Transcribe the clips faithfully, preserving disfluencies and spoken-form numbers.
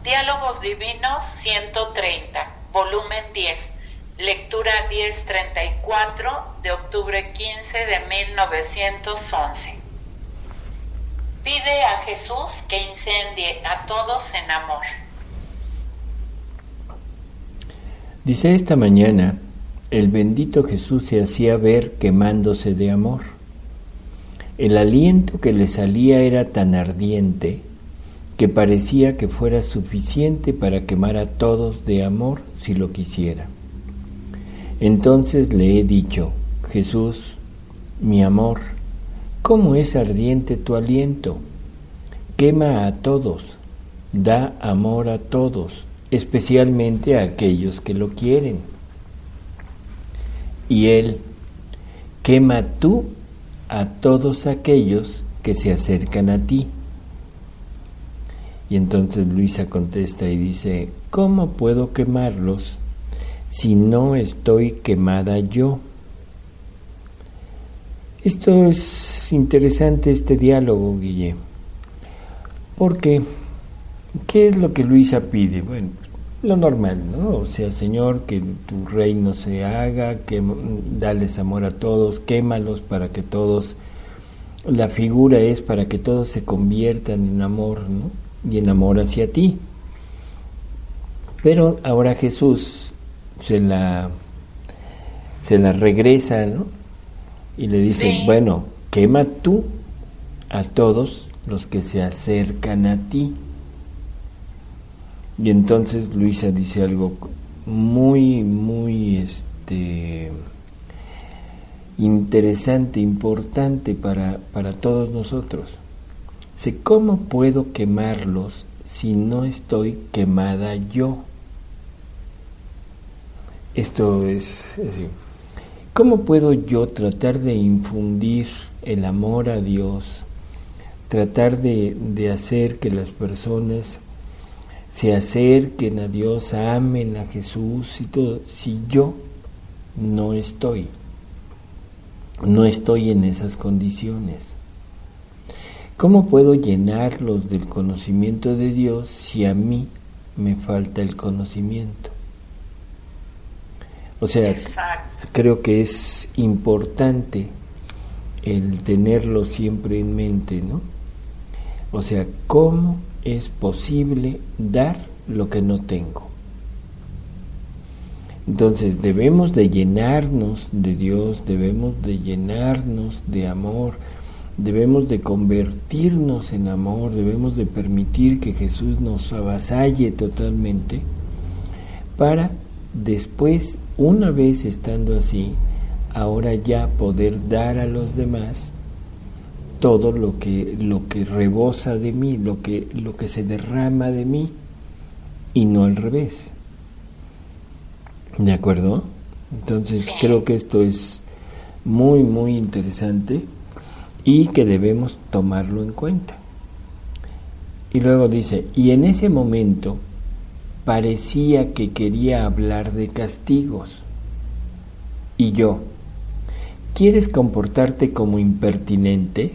Diálogos Divinos ciento treinta, volumen diez, lectura diez treinta y cuatro de octubre quince de mil novecientos once. Pide a Jesús que incendie a todos en amor. Dice: esta mañana el bendito Jesús se hacía ver quemándose de amor. El aliento que le salía era tan ardiente que parecía que fuera suficiente para quemar a todos de amor si lo quisiera. Entonces le he dicho: Jesús, mi amor, ¿cómo es ardiente tu aliento? Quema a todos, da amor a todos, especialmente a aquellos que lo quieren. Y él: quema tú a todos aquellos que se acercan a ti. Y entonces Luisa contesta y dice: ¿cómo puedo quemarlos si no estoy quemada yo? Esto es interesante, este diálogo, Guille, porque ¿qué es lo que Luisa pide? Bueno, lo normal, ¿no? O sea, Señor, que tu reino se haga, que dales amor a todos, quémalos para que todos, la figura es para que todos se conviertan en amor, ¿no? Y en amor hacia ti. Pero ahora Jesús se la se la regresa, ¿no? Y le dice: sí. Bueno, quema tú a todos los que se acercan a ti. Y entonces Luisa dice algo muy, muy este interesante, importante para, para todos nosotros. Dice: ¿cómo puedo quemarlos si no estoy quemada yo? Esto es así. ¿Cómo puedo yo tratar de infundir el amor a Dios, tratar de, de hacer que las personas se acerquen a Dios, amen a Jesús y todo, si yo no estoy, no estoy en esas condiciones? ¿Cómo puedo llenarlos del conocimiento de Dios si a mí me falta el conocimiento? O sea, exacto, creo que es importante el tenerlo siempre en mente, ¿no? O sea, ¿cómo es posible dar lo que no tengo? Entonces debemos de llenarnos de Dios, debemos de llenarnos de amor, debemos de convertirnos en amor, debemos de permitir que Jesús nos avasalle totalmente para después, una vez estando así, ahora ya poder dar a los demás todo lo que, lo que rebosa de mí, lo que, lo que se derrama de mí, y no al revés. ¿De acuerdo? Entonces creo que esto es muy, muy interesante y que debemos tomarlo en cuenta. Y luego dice: y en ese momento parecía que quería hablar de castigos. Y yo: ¿quieres comportarte como impertinente?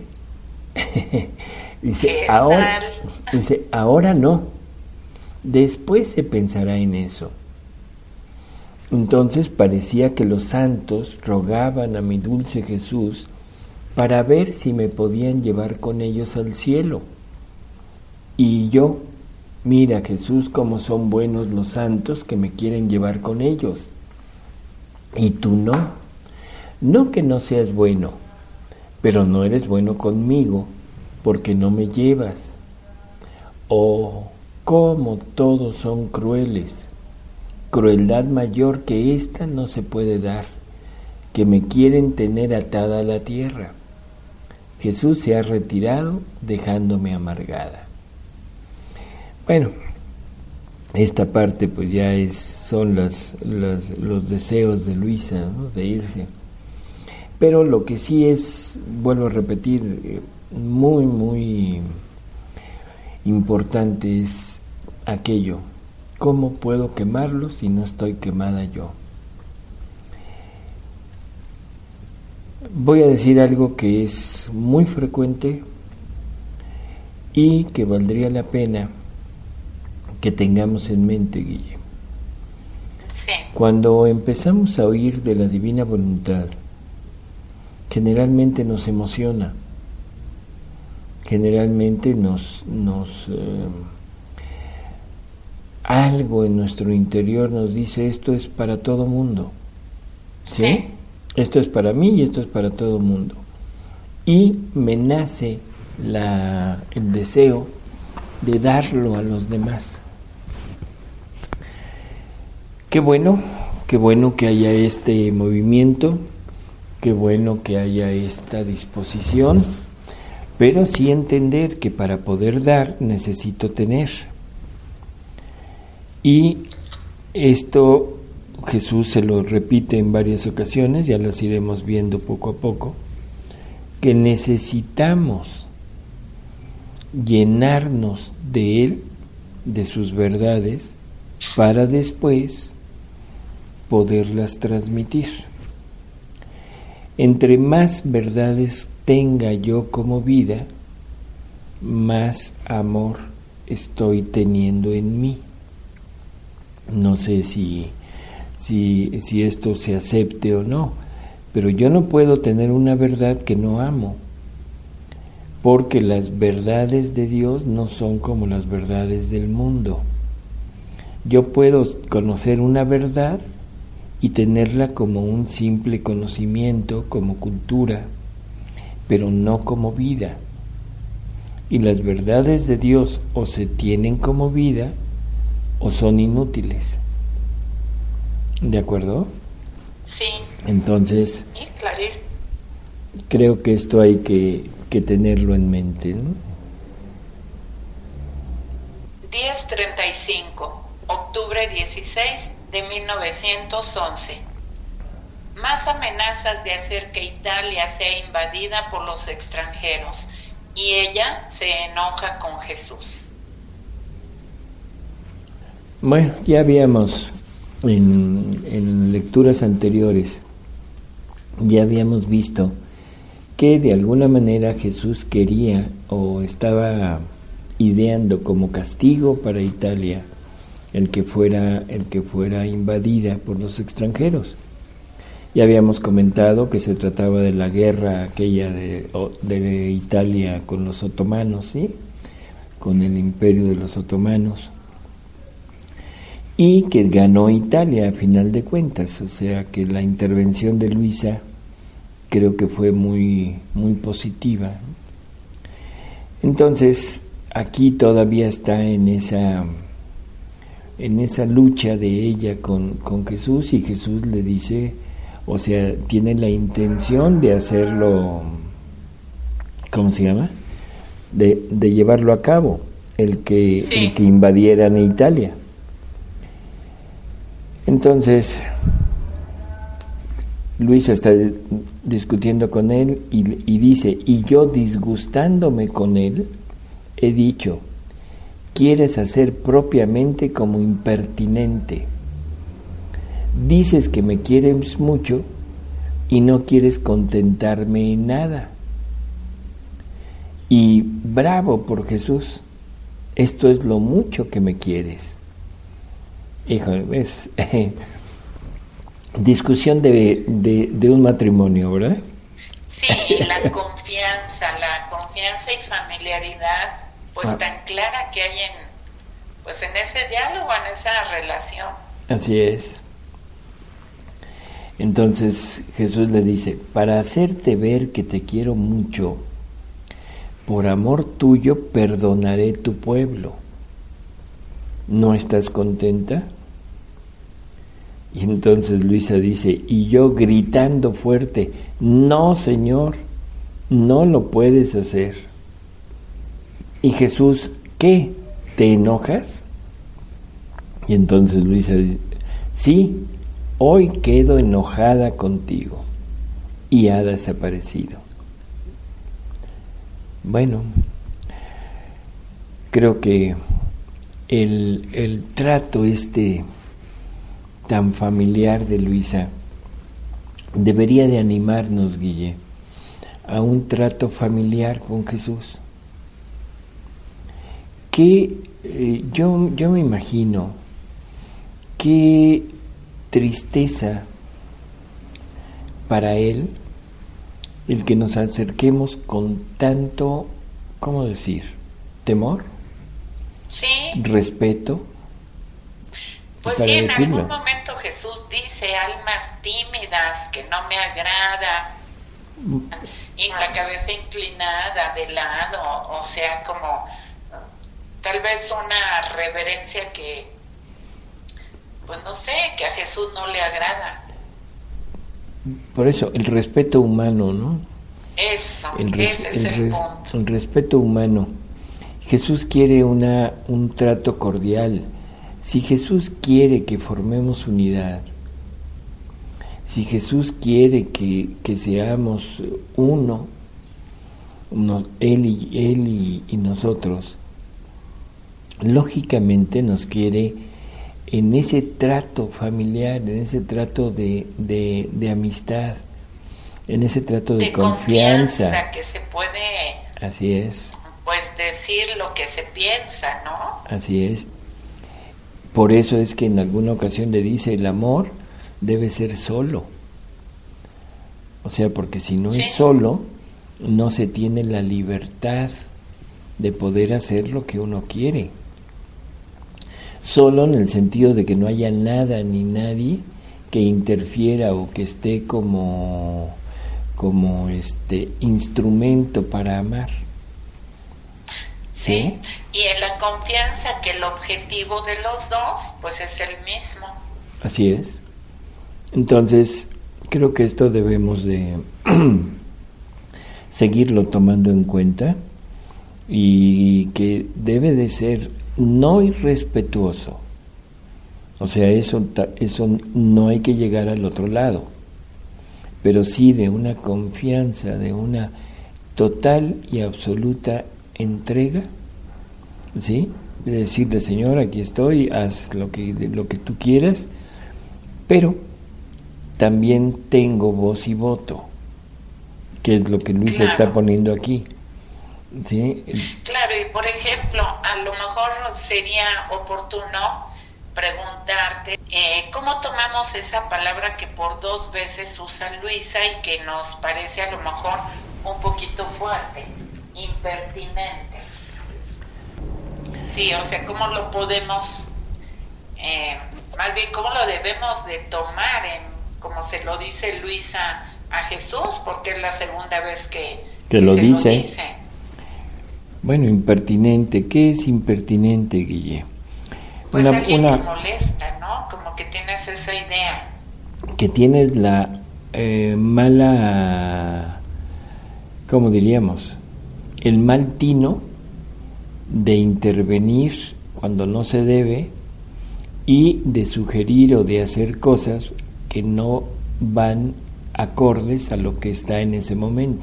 dice, ahora, dice, ahora no. Después se pensará en eso. Entonces parecía que los santos rogaban a mi dulce Jesús para ver si me podían llevar con ellos al cielo. Y yo: mira, Jesús, cómo son buenos los santos que me quieren llevar con ellos. Y tú no. No que no seas bueno, pero no eres bueno conmigo, porque no me llevas. Oh, cómo todos son crueles. Crueldad mayor que esta no se puede dar, que me quieren tener atada a la tierra. Jesús se ha retirado dejándome amargada. Bueno, esta parte pues ya es, son las, las, los deseos de Luisa, ¿no?, de irse. Pero lo que sí es, vuelvo a repetir, muy, muy importante es aquello: ¿cómo puedo quemarlos si no estoy quemada yo? Voy a decir algo que es muy frecuente y que valdría la pena que tengamos en mente, Guille. Sí. Cuando empezamos a oír de la divina voluntad, generalmente nos emociona, generalmente nos, nos eh, algo en nuestro interior nos dice esto es para todo mundo, ¿sí? ¿Sí? Esto es para mí y esto es para todo mundo. Y me nace la, el deseo de darlo a los demás. Qué bueno, qué bueno que haya este movimiento, qué bueno que haya esta disposición, pero sí entender que para poder dar necesito tener. Y esto Jesús se lo repite en varias ocasiones, ya las iremos viendo poco a poco, que necesitamos llenarnos de Él, de sus verdades, para después poderlas transmitir. Entre más verdades tenga yo como vida, más amor estoy teniendo en mí. No sé si, si, si esto se acepte o no, pero yo no puedo tener una verdad que no amo, porque las verdades de Dios no son como las verdades del mundo. Yo puedo conocer una verdad y tenerla como un simple conocimiento, como cultura, pero no como vida. Y las verdades de Dios o se tienen como vida o son inútiles. ¿De acuerdo? Sí. Entonces, sí, clarísimo. Creo que esto hay que, que tenerlo en mente, ¿no? diez treinta y cinco, octubre dieciséis de mil novecientos once. Más amenazas de hacer que Italia sea invadida por los extranjeros, y ella se enoja con Jesús. Bueno, ya habíamos en, en lecturas anteriores, ya habíamos visto que de alguna manera Jesús quería o estaba ideando como castigo para Italia el que fuera, el que fuera invadida por los extranjeros. Ya habíamos comentado que se trataba de la guerra aquella de, de Italia con los otomanos, ¿sí? Con el imperio de los otomanos, y que ganó Italia a final de cuentas, o sea que la intervención de Luisa creo que fue muy, muy positiva. Entonces, aquí todavía está en esa, en esa lucha de ella con, con Jesús, y Jesús le dice, o sea, tiene la intención de hacerlo, ¿cómo se llama? De, de llevarlo a cabo, el que, sí. el que invadieran Italia. Entonces, Luisa está discutiendo con él y, y dice, y yo disgustándome con él, he dicho, quieres hacer propiamente como impertinente. Dices que me quieres mucho y no quieres contentarme en nada. Y bravo por Jesús, esto es lo mucho que me quieres. Híjole, es eh, discusión de, de, de un matrimonio, ¿verdad? Sí, la confianza, la confianza y familiaridad, pues ah. tan clara que hay en, pues en ese diálogo, en esa relación. Así es. Entonces Jesús le dice, para hacerte ver que te quiero mucho, por amor tuyo perdonaré tu pueblo. ¿No estás contenta? Y entonces Luisa dice, y yo gritando fuerte, no, Señor, no lo puedes hacer. Y Jesús, ¿qué? ¿Te enojas? Y entonces Luisa dice, sí, hoy quedo enojada contigo. Y ha desaparecido. Bueno, creo que el, el trato este tan familiar de Luisa debería de animarnos, Guille, a un trato familiar con Jesús. ¿Qué, eh, yo, yo me imagino qué tristeza para Él el que nos acerquemos con tanto, ¿cómo decir? Temor, sí, respeto. pues para sí, en decirlo. algún momento Jesús dice, almas tímidas, que no me agrada, y la cabeza inclinada de lado, o sea, como tal vez una reverencia que, pues no sé, que a Jesús no le agrada. Por eso, el respeto humano, ¿no? Eso, El, res, ese es el, el res, punto. el respeto humano. Jesús quiere una, un trato cordial. Si Jesús quiere que formemos unidad, si Jesús quiere que, que seamos uno, uno él, y, él y, y nosotros, lógicamente nos quiere en ese trato familiar, en ese trato de, de, de amistad, en ese trato de, de confianza. confianza, que se puede, así es, pues decir lo que se piensa, ¿no? Así es. Por eso es que en alguna ocasión le dice, el amor debe ser solo. O sea, porque si no sí. es solo, no se tiene la libertad de poder hacer lo que uno quiere. Solo en el sentido de que no haya nada ni nadie que interfiera o que esté como, como este instrumento para amar. ¿Sí? Sí, y en la confianza que el objetivo de los dos, pues es el mismo. Así es. Entonces, creo que esto debemos de seguirlo tomando en cuenta y que debe de ser no irrespetuoso. O sea, eso, eso no hay que llegar al otro lado, pero sí de una confianza, de una total y absoluta entrega, ¿sí? De decirle, Señor, aquí estoy, haz lo que, lo que tú quieras, pero también tengo voz y voto, que es lo que Luisa claro. está poniendo aquí. ¿Sí? Claro, y por ejemplo, a lo mejor sería oportuno preguntarte eh, ¿cómo tomamos esa palabra que por dos veces usa Luisa y que nos parece a lo mejor un poquito fuerte? Impertinente. Sí, o sea, ¿cómo lo podemos, eh, más bien, cómo lo debemos de tomar, en, como se lo dice Luisa a Jesús, porque es la segunda vez que, que, que lo, se dice. lo dice? Bueno, impertinente. ¿Qué es impertinente, Guille? Pues una, alguien una, que molesta, ¿no? Como que tienes esa idea. Que tienes la eh, mala, ¿cómo diríamos? El mal tino de intervenir cuando no se debe y de sugerir o de hacer cosas que no van acordes a lo que está en ese momento.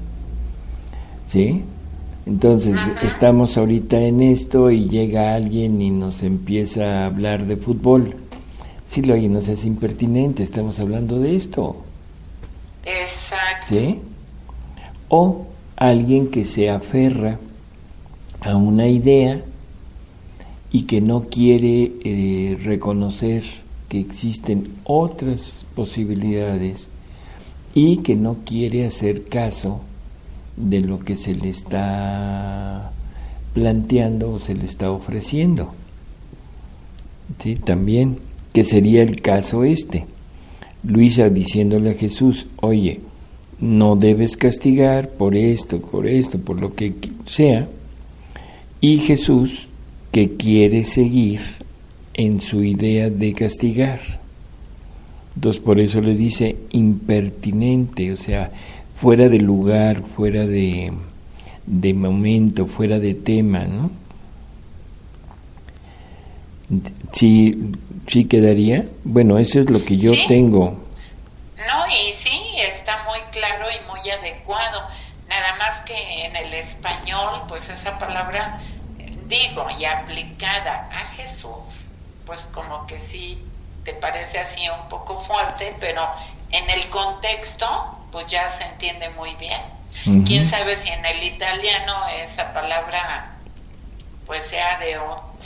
¿Sí? Entonces, ajá, estamos ahorita en esto y llega alguien y nos empieza a hablar de fútbol. Sí, lo oye, no seas impertinente, estamos hablando de esto. Exacto. ¿Sí? O alguien que se aferra a una idea y que no quiere eh, reconocer que existen otras posibilidades y que no quiere hacer caso de lo que se le está planteando o se le está ofreciendo. Sí, también, que sería el caso este. Luisa diciéndole a Jesús, oye, no debes castigar por esto, por esto, por lo que sea, y Jesús que quiere seguir en su idea de castigar. Entonces por eso le dice impertinente, o sea, fuera de lugar, fuera de, de momento, fuera de tema, ¿no? Sí, sí quedaría. Bueno, eso es lo que yo ¿sí? tengo. No, y sí, está muy claro y muy adecuado. Nada más que en el español, pues esa palabra, digo, y aplicada a Jesús, pues como que sí te parece así un poco fuerte, pero en el contexto, pues ya se entiende muy bien. Uh-huh. Quién sabe si en el italiano esa palabra pues sea de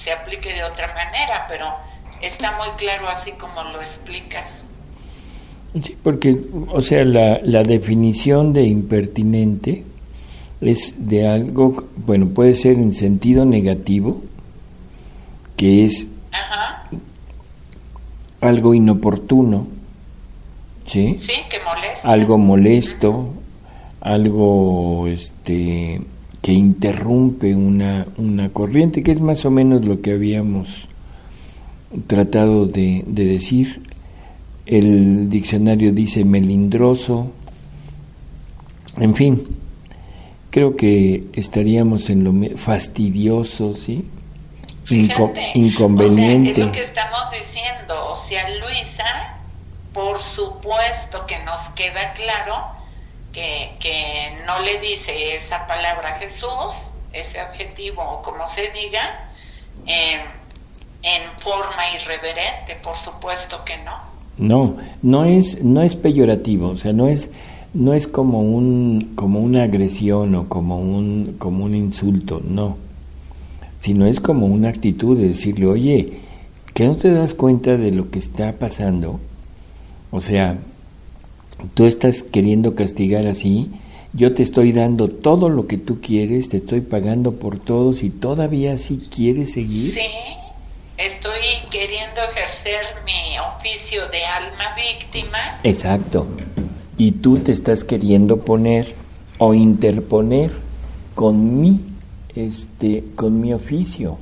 se aplique de otra manera, pero está muy claro así como lo explicas. Sí, porque, o sea, la, la definición de impertinente es de algo, bueno, puede ser en sentido negativo, que es Ajá. algo inoportuno, ¿sí? Sí, que molesta. Algo molesto, uh-huh. algo este que interrumpe una, una corriente, que es más o menos lo que habíamos tratado de, de decir. El diccionario dice melindroso, en fin, creo que estaríamos en lo me- fastidioso, ¿sí? Inco- inconveniente. O sea, es lo que estamos diciendo, o sea, Luisa, por supuesto que nos queda claro que, que no le dice esa palabra a Jesús, ese adjetivo o como se diga, en, en forma irreverente, por supuesto que no. No, no es, no es peyorativo, o sea, no es, no es como un, como una agresión o como un, como un insulto, no, sino es como una actitud de decirle, oye, ¿que no te das cuenta de lo que está pasando? O sea, tú estás queriendo castigar así, yo te estoy dando todo lo que tú quieres, te estoy pagando por todos y todavía así quieres seguir. Sí. Estoy queriendo ejercer mi oficio de alma víctima. Exacto. Y tú te estás queriendo poner o interponer con mi, este, con mi oficio.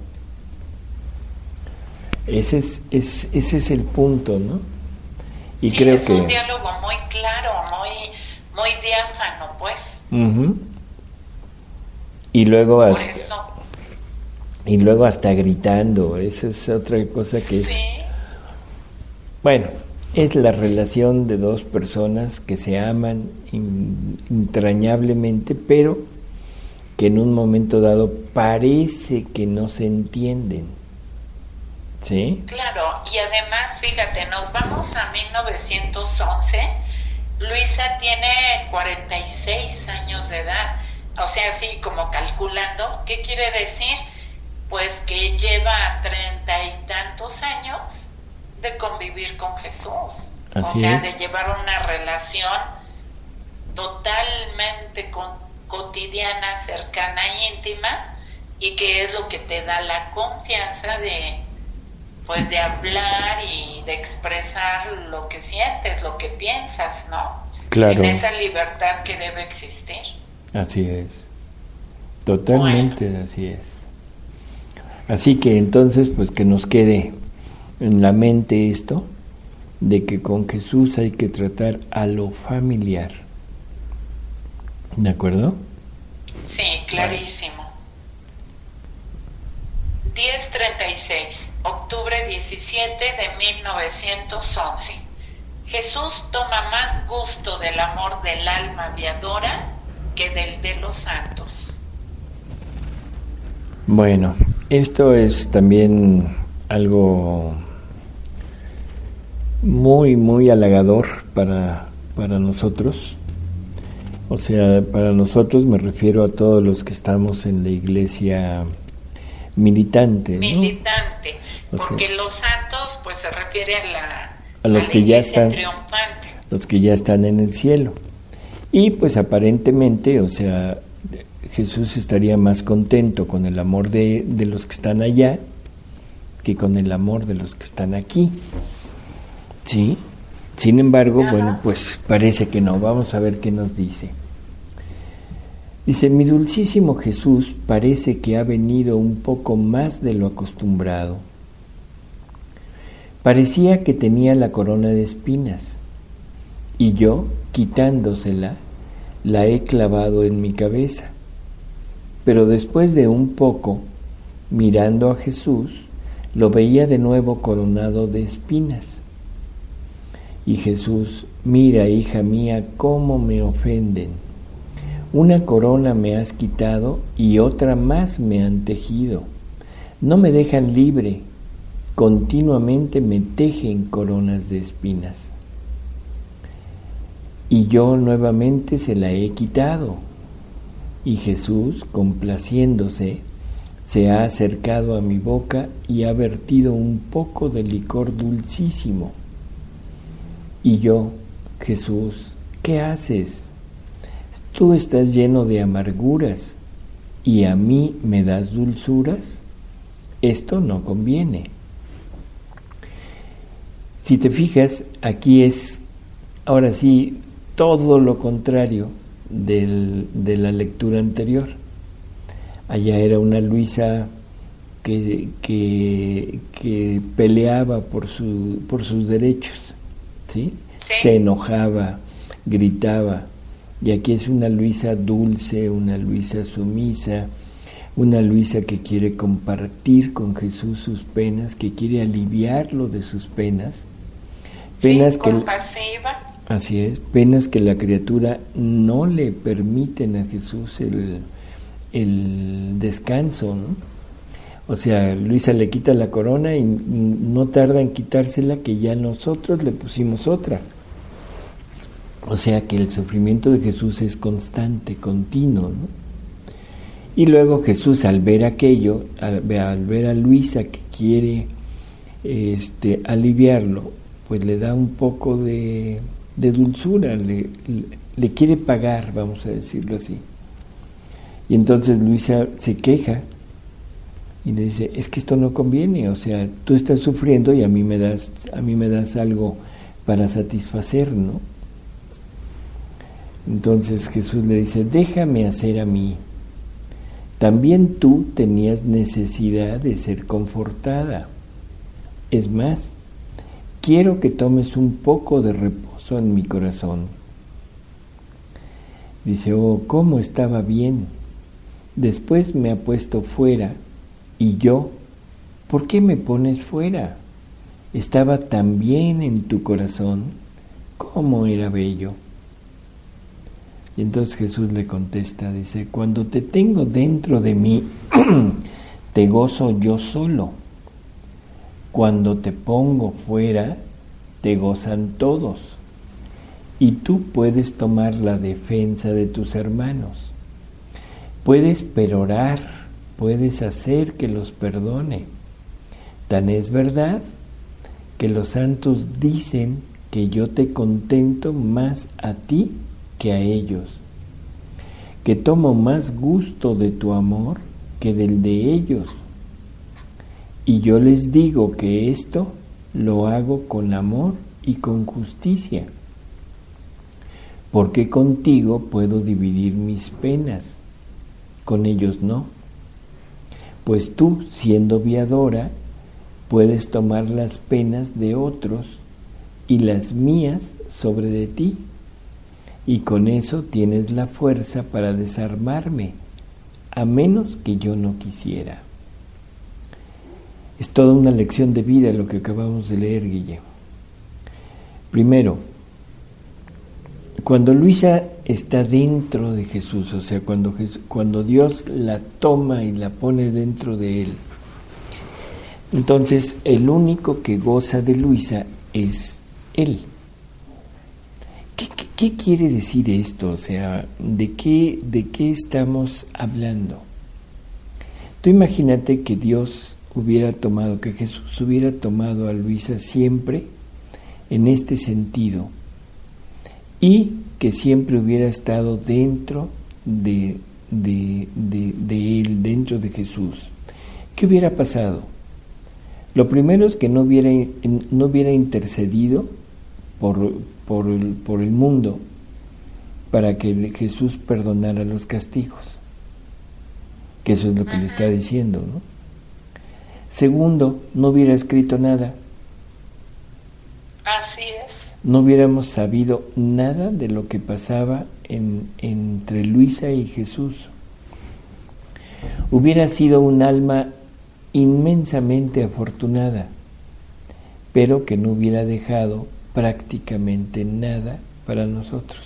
Ese es, es, ese es el punto, ¿no? Y sí, creo es que un diálogo muy claro, muy, muy diáfano, pues. Uh-huh. Y luego Por hasta, eso. y luego hasta gritando, eso es otra cosa que es, sí. bueno, es la relación de dos personas que se aman in, entrañablemente, pero que en un momento dado parece que no se entienden, ¿sí? Claro, y además, fíjate, nos vamos a mil novecientos once, Luisa tiene cuarenta y seis años de edad, o sea, así como calculando, ¿qué quiere decir? Pues que lleva treinta y tantos años de convivir con Jesús. Así o sea, es. de llevar una relación totalmente con, cotidiana, cercana e íntima, y que es lo que te da la confianza de, pues, de hablar y de expresar lo que sientes, lo que piensas, ¿no? Claro. En esa libertad que debe existir. Así es. Totalmente bueno. así es. Así que entonces, pues que nos quede en la mente esto, de que con Jesús hay que tratar a lo familiar. ¿De acuerdo? Sí, clarísimo. diez treinta y seis, octubre diecisiete de mil novecientos once. Jesús toma más gusto del amor del alma aviadora que del de los santos. Bueno, esto es también algo muy, muy halagador para, para nosotros. O sea, para nosotros me refiero a todos los que estamos en la iglesia militante, ¿no? Militante, o porque sea, los santos pues se refiere a la, a los a la que ya están triunfante. los que ya están en el cielo. Y pues aparentemente, o sea, Jesús estaría más contento con el amor de, de los que están allá que con el amor de los que están aquí. ¿Sí? Sin embargo, Ajá. bueno, pues parece que no. Vamos a ver qué nos dice. Dice, mi dulcísimo Jesús parece que ha venido un poco más de lo acostumbrado. Parecía que tenía la corona de espinas, y yo, quitándosela, la he clavado en mi cabeza. Pero después de un poco, mirando a Jesús, lo veía de nuevo coronado de espinas. Y Jesús, mira, hija mía, cómo me ofenden. Una corona me has quitado y otra más me han tejido. No me dejan libre, continuamente me tejen coronas de espinas. Y yo nuevamente se la he quitado. Y Jesús, complaciéndose, se ha acercado a mi boca y ha vertido un poco de licor dulcísimo. Y yo, Jesús, ¿qué haces? Tú estás lleno de amarguras y a mí me das dulzuras. Esto no conviene. Si te fijas, aquí es, ahora sí, todo lo contrario del, de la lectura anterior. Allá era una Luisa que, que, que peleaba por, su, por sus derechos, ¿sí? Sí. Se enojaba, gritaba. Y aquí es una Luisa dulce, una Luisa sumisa, una Luisa que quiere compartir con Jesús sus penas, que quiere aliviarlo de sus penas. Penas sí, que, compasiva. Así es, penas que la criatura no le permiten a Jesús el, el descanso, ¿no? O sea, Luisa le quita la corona y no tarda en quitársela, que ya nosotros le pusimos otra. O sea que el sufrimiento de Jesús es constante, continuo, ¿no? Y luego Jesús, al ver aquello, al, al ver a Luisa que quiere este, aliviarlo, pues le da un poco de, de dulzura, le, le, le quiere pagar, vamos a decirlo así. Y entonces Luisa se queja y le dice, es que esto no conviene, o sea, tú estás sufriendo y a mí me das, a mí me das algo para satisfacer, ¿no? Entonces Jesús le dice, déjame hacer a mí. También tú tenías necesidad de ser confortada. Es más, quiero que tomes un poco de reposo en mi corazón. Dice, oh, cómo estaba bien. Después me ha puesto fuera. Y yo, ¿por qué me pones fuera? Estaba tan bien en tu corazón. ¿Cómo era bello? Y entonces Jesús le contesta, dice, cuando te tengo dentro de mí, te gozo yo solo. Cuando te pongo fuera, te gozan todos. Y tú puedes tomar la defensa de tus hermanos. Puedes perorar, puedes hacer que los perdone. Tan es verdad que los santos dicen que yo te contento más a ti que a ellos, que tomo más gusto de tu amor que del de ellos. Y yo les digo que esto lo hago con amor y con justicia, porque contigo puedo dividir mis penas, con ellos no. Pues tú, siendo viadora, puedes tomar las penas de otros y las mías sobre de ti. Y con eso tienes la fuerza para desarmarme, a menos que yo no quisiera. Es toda una lección de vida lo que acabamos de leer, Guille. Primero, cuando Luisa está dentro de Jesús, o sea, cuando, Jesús, cuando Dios la toma y la pone dentro de él, entonces el único que goza de Luisa es él. ¿Qué, qué, qué quiere decir esto? O sea, ¿de qué, de qué estamos hablando? Tú imagínate que Dios hubiera tomado, que Jesús hubiera tomado a Luisa siempre en este sentido y que siempre hubiera estado dentro de, de, de, de él, dentro de Jesús. ¿Qué hubiera pasado? Lo primero es que no hubiera, no hubiera intercedido por, por, el, por el mundo para que Jesús perdonara los castigos, que eso es lo que le está diciendo, ¿no? Segundo, no hubiera escrito nada. Así es. No hubiéramos sabido nada de lo que pasaba en, entre Luisa y Jesús. Hubiera sido un alma inmensamente afortunada, pero que no hubiera dejado prácticamente nada para nosotros.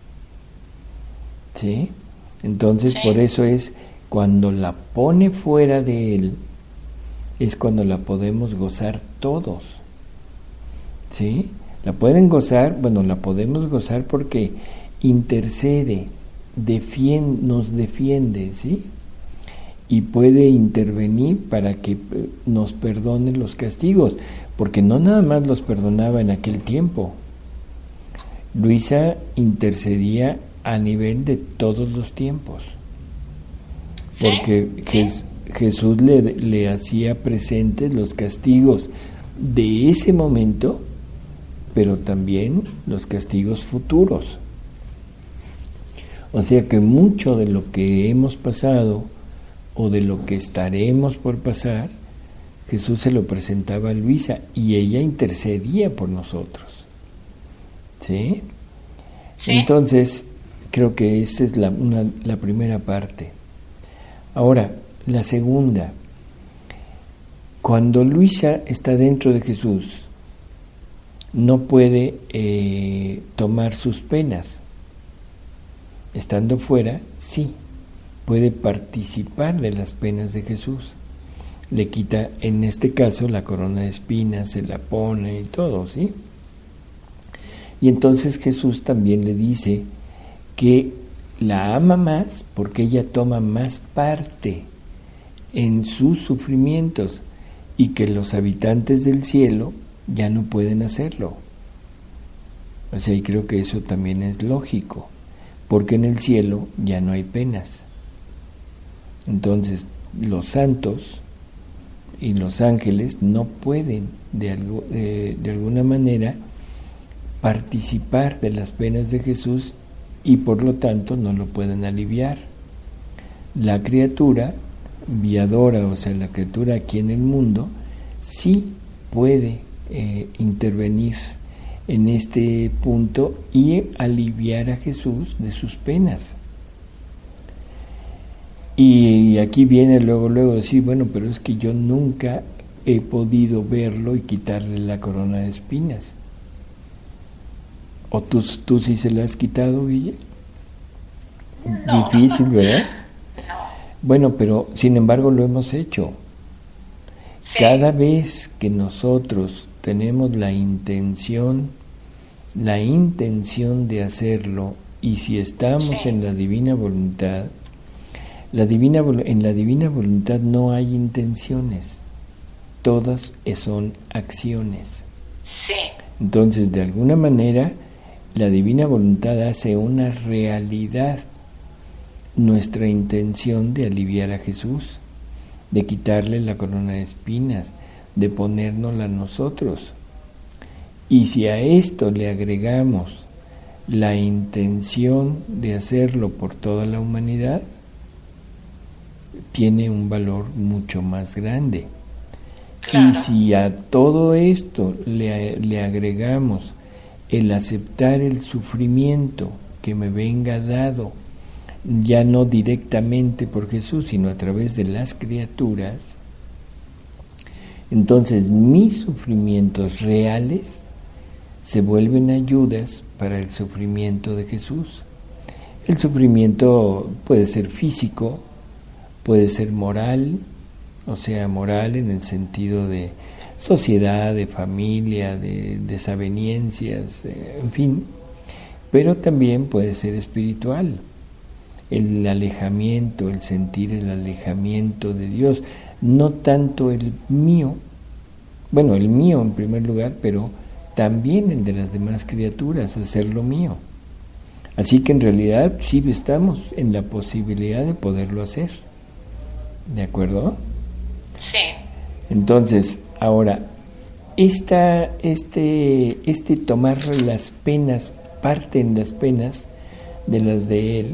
¿Sí? Entonces, sí. Por eso es cuando la pone fuera de él, es cuando la podemos gozar todos. ¿Sí? La pueden gozar, bueno, la podemos gozar porque intercede, defiende, nos defiende, ¿sí? y puede intervenir para que nos perdone los castigos, porque no nada más los perdonaba en aquel tiempo. Luisa intercedía a nivel de todos los tiempos, porque ¿Sí? Jes, Jesús le, le hacía presentes los castigos de ese momento, pero también los castigos futuros. O sea que mucho de lo que hemos pasado o de lo que estaremos por pasar, Jesús se lo presentaba a Luisa y ella intercedía por nosotros. ¿Sí? ¿Sí? Entonces, creo que esa es la, una, la primera parte. Ahora, la segunda. Cuando Luisa está dentro de Jesús, no puede eh, tomar sus penas. Estando fuera, sí, puede participar de las penas de Jesús. Le quita, en este caso, la corona de espinas, se la pone y todo, ¿sí? Y entonces Jesús también le dice que la ama más porque ella toma más parte en sus sufrimientos y que los habitantes del cielo ya no pueden hacerlo. O sea, y creo que eso también es lógico, porque en el cielo ya no hay penas. Entonces, los santos y los ángeles no pueden de, algo, de, de alguna manera participar de las penas de Jesús y por lo tanto no lo pueden aliviar. La criatura viadora, o sea, la criatura aquí en el mundo, sí puede eh, intervenir en este punto y aliviar a Jesús de sus penas. Y aquí viene luego, luego decir, bueno, pero es que yo nunca he podido verlo y quitarle la corona de espinas. ¿O tú, tú sí se la has quitado, Guille? No. Difícil, ¿verdad? No. Bueno, pero sin embargo lo hemos hecho. Sí. Cada vez que nosotros tenemos la intención, la intención de hacerlo, y si estamos sí. en la divina voluntad, la divina, en la divina voluntad no hay intenciones, todas son acciones. Sí. Entonces, de alguna manera, la divina voluntad hace una realidad nuestra intención de aliviar a Jesús, de quitarle la corona de espinas, de ponérnosla a nosotros. Y si a esto le agregamos la intención de hacerlo por toda la humanidad, tiene un valor mucho más grande. Claro. Y si a todo esto le, le agregamos el aceptar el sufrimiento que me venga dado, ya no directamente por Jesús, sino a través de las criaturas, entonces mis sufrimientos reales se vuelven ayudas para el sufrimiento de Jesús. El sufrimiento puede ser físico, puede ser moral, o sea, moral en el sentido de sociedad, de familia, de desavenencias, eh, en fin, pero también puede ser espiritual, el alejamiento, el sentir el alejamiento de Dios, no tanto el mío, bueno, el mío en primer lugar, pero también el de las demás criaturas, hacer lo mío. Así que en realidad sí estamos en la posibilidad de poderlo hacer. ¿De acuerdo? Sí. Entonces, ahora, esta, este, este tomar las penas, parte en las penas de las de él,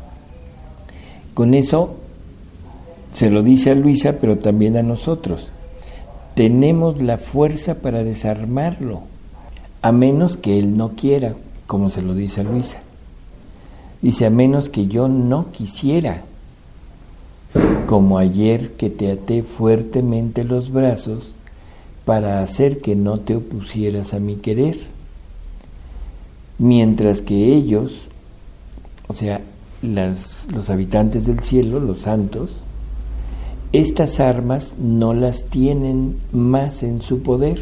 con eso se lo dice a Luisa, pero también a nosotros. Tenemos la fuerza para desarmarlo, a menos que él no quiera, como se lo dice a Luisa. Dice, a menos que yo no quisiera, como ayer que te até fuertemente los brazos para hacer que no te opusieras a mi querer. Mientras que ellos, o sea, las, los habitantes del cielo, los santos, estas armas no las tienen más en su poder,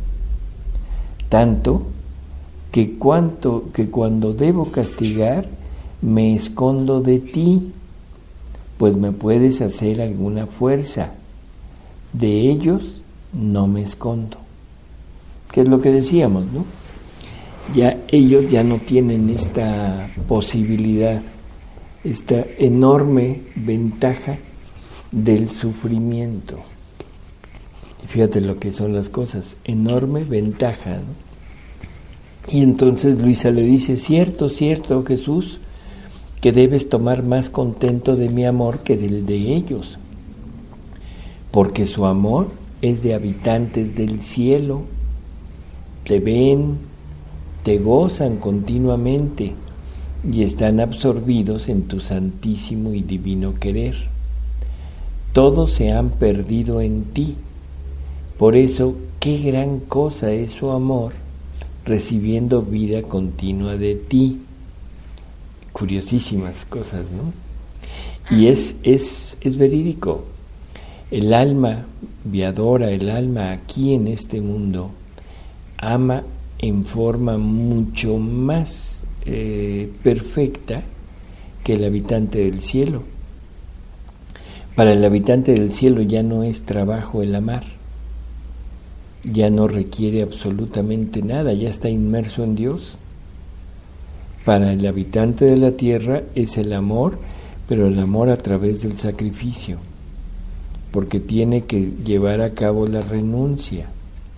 tanto que, cuanto, que cuando debo castigar me escondo de ti, pues me puedes hacer alguna fuerza. De ellos no me escondo. Que es lo que decíamos, ¿no? Ya ellos ya no tienen esta posibilidad, esta enorme ventaja del sufrimiento. Fíjate lo que son las cosas, enorme ventaja, ¿no? Y entonces Luisa le dice, cierto, cierto, Jesús, que debes tomar más contento de mi amor que del de ellos, porque su amor es de habitantes del cielo, te ven, te gozan continuamente y están absorbidos en tu santísimo y divino querer. Todos se han perdido en ti. Por eso, qué gran cosa es su amor, recibiendo vida continua de ti. Curiosísimas cosas, ¿no? Y es, es, es verídico. El alma viadora, el alma aquí en este mundo, ama en forma mucho más eh, perfecta que el habitante del cielo. Para el habitante del cielo ya no es trabajo el amar. Ya no requiere absolutamente nada, ya está inmerso en Dios. Para el habitante de la tierra es el amor, pero el amor a través del sacrificio, porque tiene que llevar a cabo la renuncia.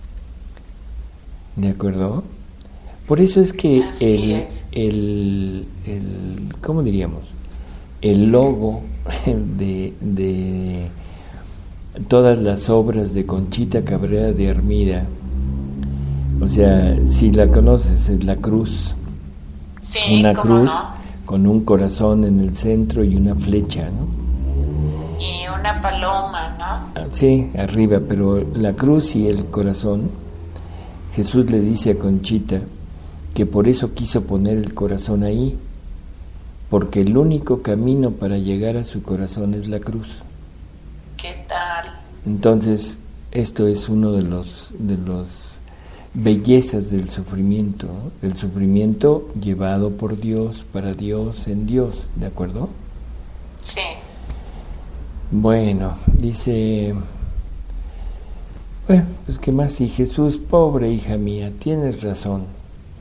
¿De acuerdo? Por eso es que el, el, el ¿cómo diríamos? El logo de, de todas las obras de Conchita Cabrera de Armida, o sea, si la conoces, es la cruz, sí, una cruz no, con un corazón en el centro y una flecha, ¿no? Y una paloma, ¿no? Ah, sí, arriba, pero la cruz y el corazón, Jesús le dice a Conchita que por eso quiso poner el corazón ahí, porque el único camino para llegar a su corazón es la cruz. ¿Qué tal? Entonces, esto es uno de los de los bellezas del sufrimiento, ¿no? El sufrimiento llevado por Dios, para Dios, en Dios, ¿de acuerdo? Sí. Bueno, dice, bueno, pues qué más, y Jesús, pobre hija mía, tienes razón.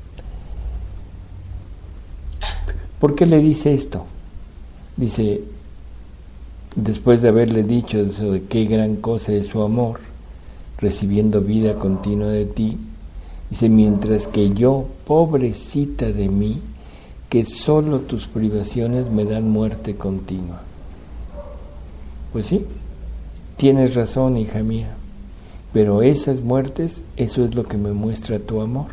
¿Por qué le dice esto? Dice, después de haberle dicho eso de qué gran cosa es su amor, recibiendo vida continua de ti, dice, mientras que yo, pobrecita de mí, que solo tus privaciones me dan muerte continua. Pues sí, tienes razón, hija mía, pero esas muertes, eso es lo que me muestra tu amor.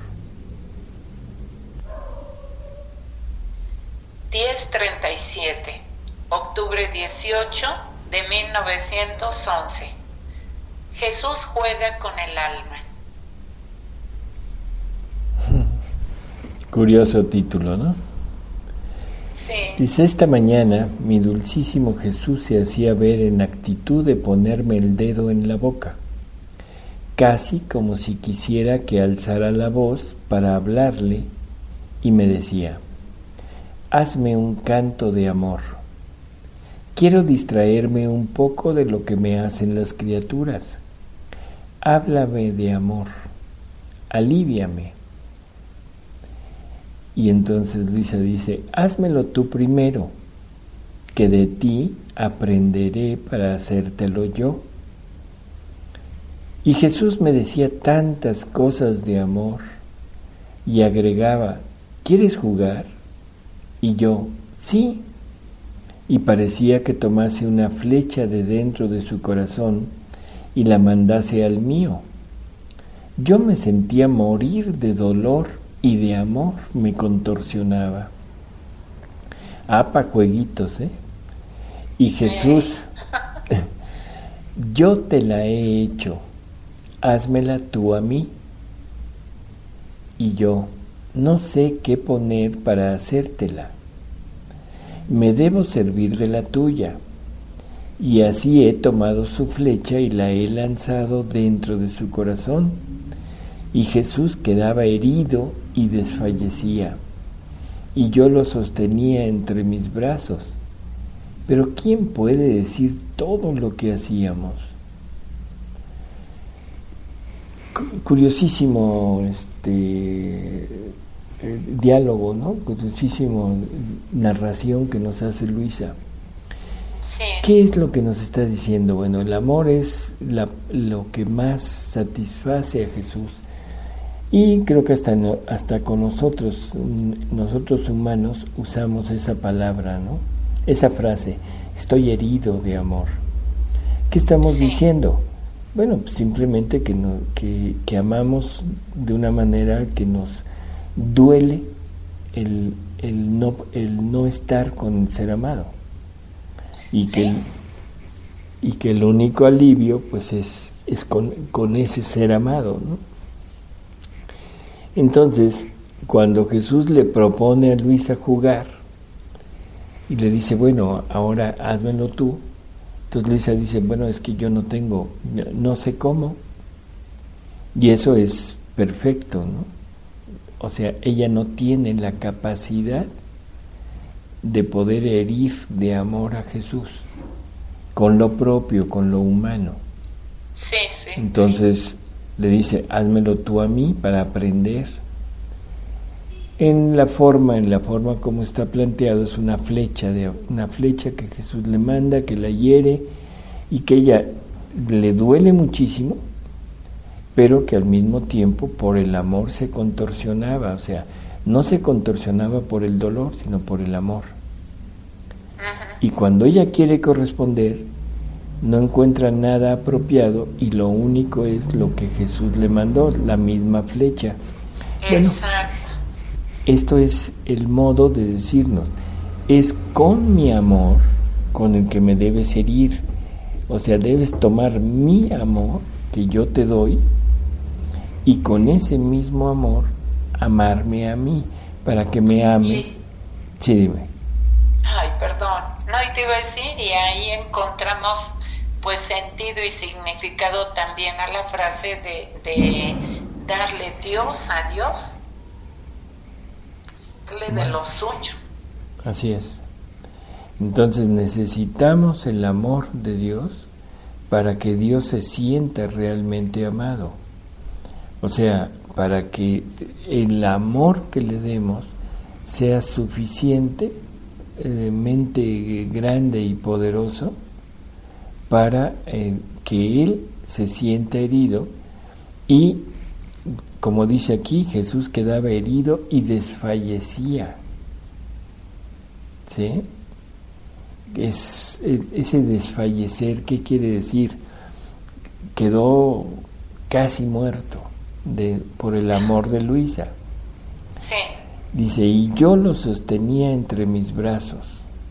diez treinta y siete, octubre dieciocho de mil novecientos once. Jesús juega con el alma. Curioso título, ¿no? Sí. Dice, esta mañana mi dulcísimo Jesús se hacía ver en actitud de ponerme el dedo en la boca, casi como si quisiera que alzara la voz para hablarle, y me decía, hazme un canto de amor. Quiero distraerme un poco de lo que me hacen las criaturas. Háblame de amor. Alíviame. Y entonces Luisa dice, házmelo tú primero, que de ti aprenderé para hacértelo yo. Y Jesús me decía tantas cosas de amor y agregaba, ¿quieres jugar? Y yo, sí, y parecía que tomase una flecha de dentro de su corazón y la mandase al mío. Yo me sentía morir de dolor y de amor me contorsionaba. Ah, pa' jueguitos, ¿eh? Y Jesús, yo te la he hecho, házmela tú a mí. Y yo, no sé qué poner para hacértela. Me debo servir de la tuya. Y así he tomado su flecha y la he lanzado dentro de su corazón. Y Jesús quedaba herido y desfallecía. Y yo lo sostenía entre mis brazos. Pero ¿quién puede decir todo lo que hacíamos? Curiosísimo este eh, diálogo, ¿no? Curiosísimo narración que nos hace Luisa. Sí. ¿Qué es lo que nos está diciendo? Bueno, el amor es la, lo que más satisface a Jesús. Y creo que hasta, hasta con nosotros, nosotros humanos, usamos esa palabra, ¿no? Esa frase, estoy herido de amor. ¿Qué estamos sí. diciendo? Bueno, pues simplemente que, no, que, que amamos de una manera que nos duele el, el, no, el no estar con el ser amado. Y que, el, y que el único alivio pues es, es con, con ese ser amado, ¿no? Entonces, cuando Jesús le propone a Luisa jugar y le dice, bueno, ahora házmelo tú, entonces Luisa dice, bueno, es que yo no tengo, no sé cómo, y eso es perfecto, ¿no? O sea, ella no tiene la capacidad de poder herir de amor a Jesús con lo propio, con lo humano. Sí, sí. Entonces sí. le dice, házmelo tú a mí para aprender. En la forma, en la forma como está planteado, es una flecha, de, una flecha que Jesús le manda, que la hiere y que ella le duele muchísimo, pero que al mismo tiempo por el amor se contorsionaba, o sea, no se contorsionaba por el dolor, sino por el amor. Ajá. Y cuando ella quiere corresponder, no encuentra nada apropiado y lo único es lo que Jesús le mandó, la misma flecha. Bueno, exacto. Esto es el modo de decirnos, es con mi amor con el que me debes herir, o sea, debes tomar mi amor que yo te doy y con ese mismo amor amarme a mí, para que me ames. Y, sí, dime. Ay, perdón, no, y te iba a decir, y ahí encontramos pues sentido y significado también a la frase de, de darle Dios a Dios, darle bueno, de lo suyo. Así es. Entonces necesitamos el amor de Dios para que Dios se sienta realmente amado. O sea, para que el amor que le demos sea suficientemente eh, grande y poderoso para eh, que Él se sienta herido y, como dice aquí, Jesús quedaba herido y desfallecía. ¿Sí? Es, ese desfallecer, ¿qué quiere decir? Quedó casi muerto de, por el amor de Luisa. Sí. Dice, y yo lo sostenía entre mis brazos.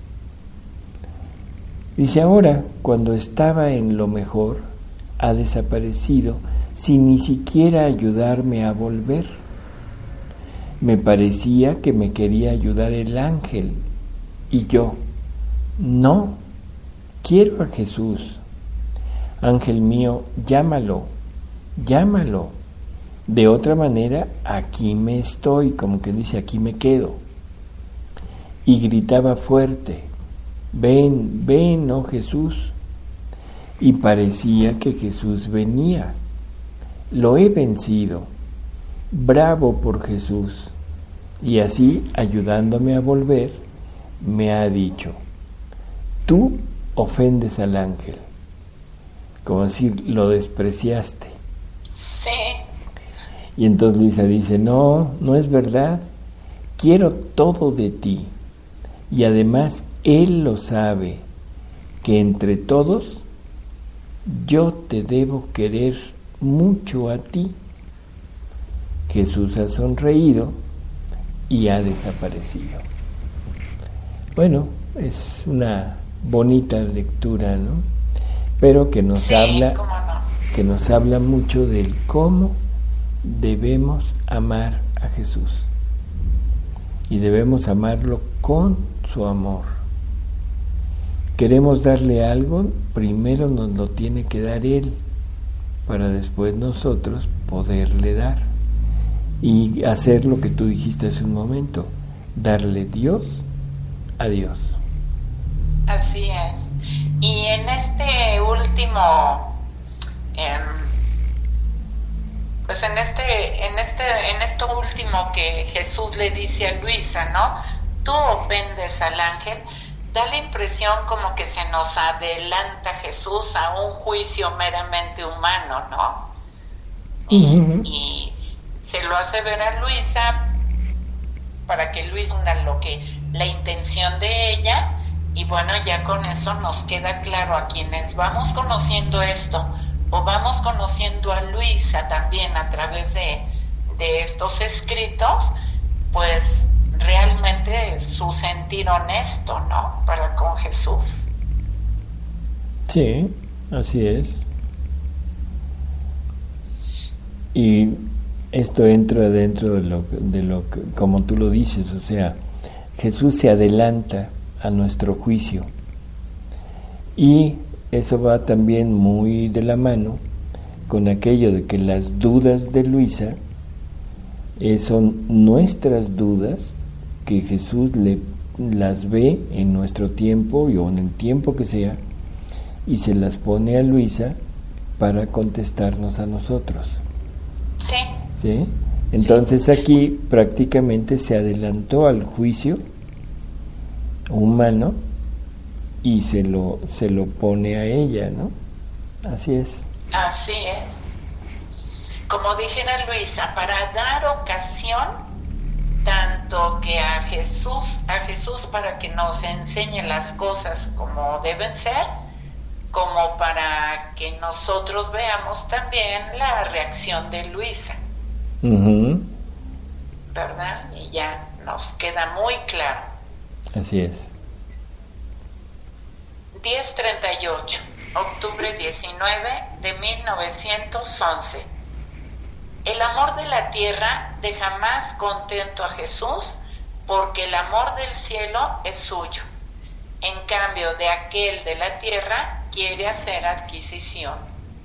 Dice, ahora, cuando estaba en lo mejor, ha desaparecido sin ni siquiera ayudarme a volver. Me parecía que me quería ayudar el ángel, y yo, no, quiero a Jesús. Ángel mío, llámalo, llámalo. De otra manera, aquí me estoy, como que dice, aquí me quedo. Y gritaba fuerte, ven, ven, oh Jesús. Y parecía que Jesús venía. Lo he vencido. Bravo por Jesús. Y así, ayudándome a volver, me ha dicho, tú ofendes al ángel. Como decir, lo despreciaste. Sí. Y entonces Luisa dice, no, no es verdad. Quiero todo de ti. Y además, Él lo sabe, que entre todos yo te debo querer mucho a ti. Jesús ha sonreído y ha desaparecido. Bueno, es una bonita lectura, ¿no? Pero que nos sí, habla, cómo no. que nos habla mucho del cómo debemos amar a Jesús. Y debemos amarlo con su amor. Queremos darle algo, primero nos lo tiene que dar Él, para después nosotros poderle dar. Y hacer lo que tú dijiste hace un momento, darle Dios a Dios. así es. Y en este último, eh, pues en este, en este, en esto último que Jesús le dice a Luisa, ¿no? Tú ofendes al ángel, da la impresión como que se nos adelanta Jesús a un juicio meramente humano, ¿no? Y, uh-huh. y se lo hace ver a Luisa para que Luisa entienda lo que, la intención de ella. Y bueno, ya con eso nos queda claro a quienes vamos conociendo esto, o vamos conociendo a Luisa también a través de, de estos escritos, pues realmente su sentir honesto, ¿no? Para con Jesús. Sí, así es. Y esto entra dentro de lo, de lo que, como tú lo dices, o sea, Jesús se adelanta a nuestro juicio, y eso va también muy de la mano con aquello de que las dudas de Luisa eh, son nuestras dudas, que Jesús le, las ve en nuestro tiempo o en el tiempo que sea, y se las pone a Luisa para contestarnos a nosotros. Sí. ¿Sí? Entonces aquí prácticamente se adelantó al juicio humano y se lo se lo pone a ella, ¿no? Así es. Así es. Como dijera Luisa, para dar ocasión tanto que a Jesús, a Jesús para que nos enseñe las cosas como deben ser, como para que nosotros veamos también la reacción de Luisa. Uh-huh. ¿Verdad? Y ya nos queda muy claro. Así es. diez treinta y ocho, octubre diecinueve de mil novecientos once. El amor de la tierra deja más contento a Jesús, porque el amor del cielo es suyo. En cambio, de aquel de la tierra quiere hacer adquisición.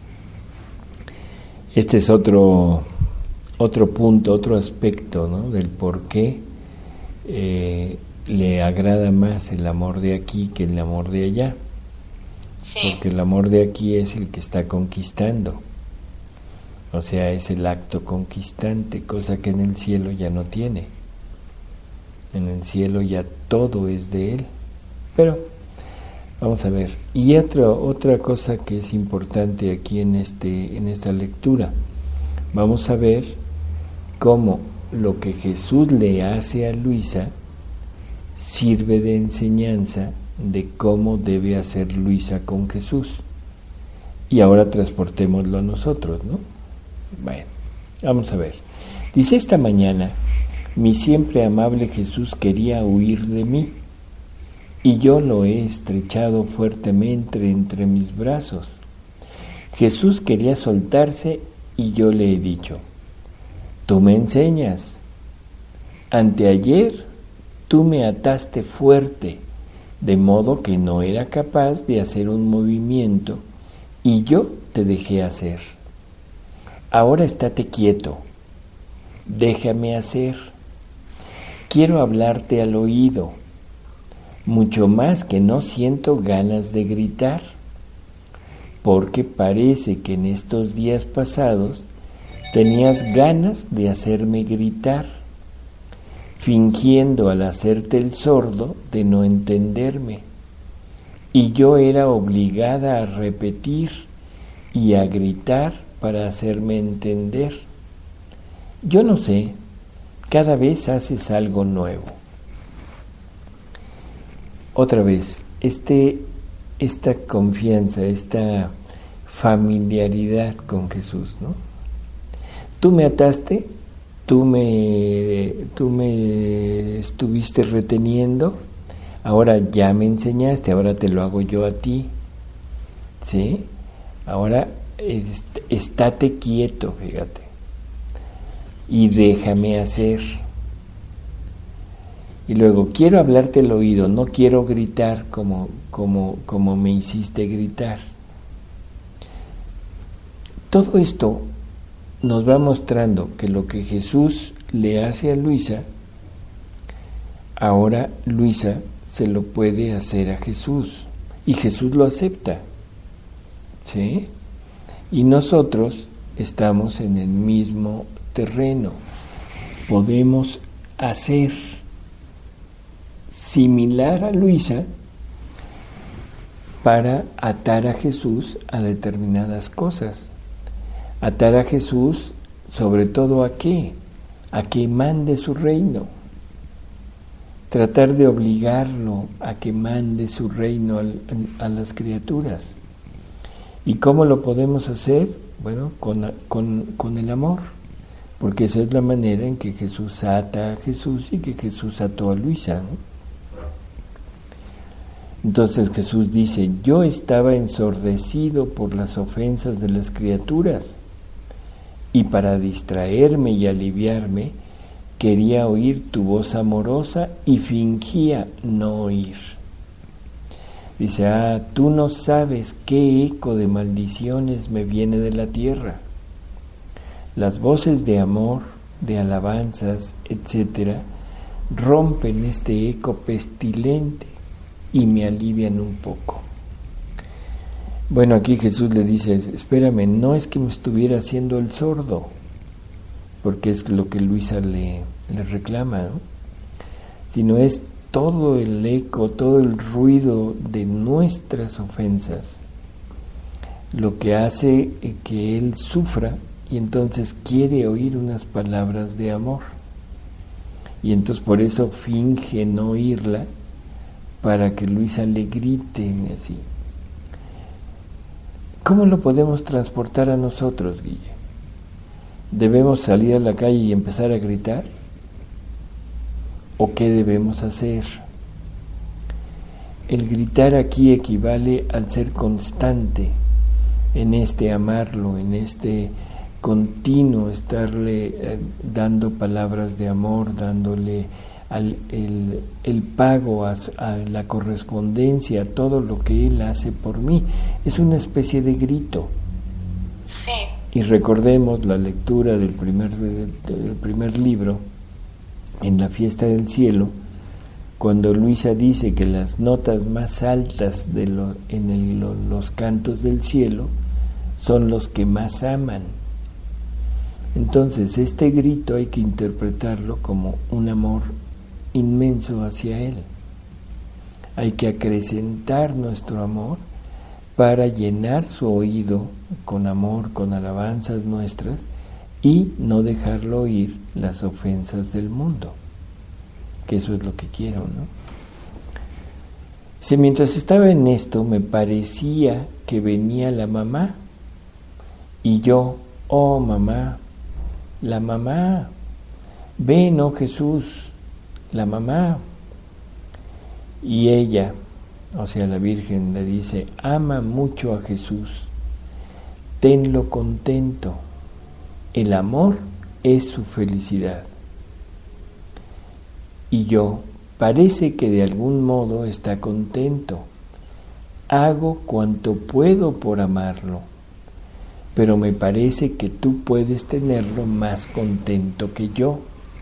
Este es otro otro punto, otro aspecto, ¿no? Del por qué eh, le agrada más el amor de aquí que el amor de allá. Sí. Porque el amor de aquí es el que está conquistando, o sea, es el acto conquistante, cosa que en el cielo ya no tiene. En el cielo ya todo es de él. Pero vamos a ver, y otra otra cosa que es importante aquí en este en esta lectura, vamos a ver cómo lo que Jesús le hace a Luisa sirve de enseñanza de cómo debe hacer Luisa con Jesús. Y ahora transportémoslo a nosotros, ¿no? Bueno, vamos a ver. Dice: esta mañana mi siempre amable Jesús quería huir de mí, y yo lo he estrechado fuertemente entre mis brazos. Jesús quería soltarse y yo le he dicho: tú me enseñas. Anteayer tú me ataste fuerte, de modo que no era capaz de hacer un movimiento, y yo te dejé hacer. Ahora estate quieto, déjame hacer. Quiero hablarte al oído, mucho más que no siento ganas de gritar, porque parece que en estos días pasados tenías ganas de hacerme gritar, fingiendo al hacerte el sordo de no entenderme, y yo era obligada a repetir y a gritar para hacerme entender. Yo no sé, cada vez haces algo nuevo. Otra vez, este, esta confianza, esta familiaridad con Jesús, ¿no? Tú me ataste, tú me, tú me estuviste reteniendo, ahora ya me enseñaste, ahora te lo hago yo a ti, ¿sí? Ahora est- estate quieto, fíjate, y déjame hacer. Y luego, quiero hablarte al oído, no quiero gritar como, como, como me hiciste gritar. Todo esto nos va mostrando que lo que Jesús le hace a Luisa, ahora Luisa se lo puede hacer a Jesús y Jesús lo acepta, ¿sí? Y nosotros estamos en el mismo terreno. Podemos hacer similar a Luisa para atar a Jesús a determinadas cosas. Atar a Jesús sobre todo a qué, a que mande su reino. Tratar de obligarlo a que mande su reino al, a las criaturas. ¿Y cómo lo podemos hacer? Bueno, con, con, con el amor, porque esa es la manera en que Jesús ata a Jesús y que Jesús ató a Luisa, ¿no? Entonces Jesús dice, yo estaba ensordecido por las ofensas de las criaturas y para distraerme y aliviarme quería oír tu voz amorosa y fingía no oír. Dice, ah, tú no sabes qué eco de maldiciones me viene de la tierra. Las voces de amor, de alabanzas, etcétera, rompen este eco pestilente y me alivian un poco. Bueno, aquí Jesús le dice, espérame, no es que me estuviera haciendo el sordo, porque es lo que Luisa le, le reclama, ¿no? Sino es todo el eco, todo el ruido de nuestras ofensas, lo que hace que él sufra y entonces quiere oír unas palabras de amor. Y entonces por eso finge no oírla, para que Luisa le grite así. ¿Cómo lo podemos transportar a nosotros, Guille? ¿Debemos salir a la calle y empezar a gritar? ¿O qué debemos hacer? El gritar aquí equivale al ser constante en este amarlo, en este continuo estarle eh, dando palabras de amor, dándole al, el, el pago a, a la correspondencia, a todo lo que él hace por mí. Es una especie de grito. Sí. Y recordemos la lectura del primer, del primer libro, en la fiesta del cielo, cuando Luisa dice que las notas más altas de lo, en el, lo, los cantos del cielo son los que más aman. Entonces este grito hay que interpretarlo como un amor inmenso hacia él. Hay que acrecentar nuestro amor para llenar su oído con amor, con alabanzas nuestras, y no dejarlo oír las ofensas del mundo, que eso es lo que quiero, ¿no? Si mientras estaba en esto me parecía que venía la mamá, y yo, oh mamá, la mamá, ven, oh Jesús, la mamá. Y ella, o sea la Virgen, le dice, ama mucho a Jesús, tenlo contento, el amor es su felicidad. Y yo, parece que de algún modo está contento, hago cuanto puedo por amarlo, pero me parece que tú puedes tenerlo más contento que yo.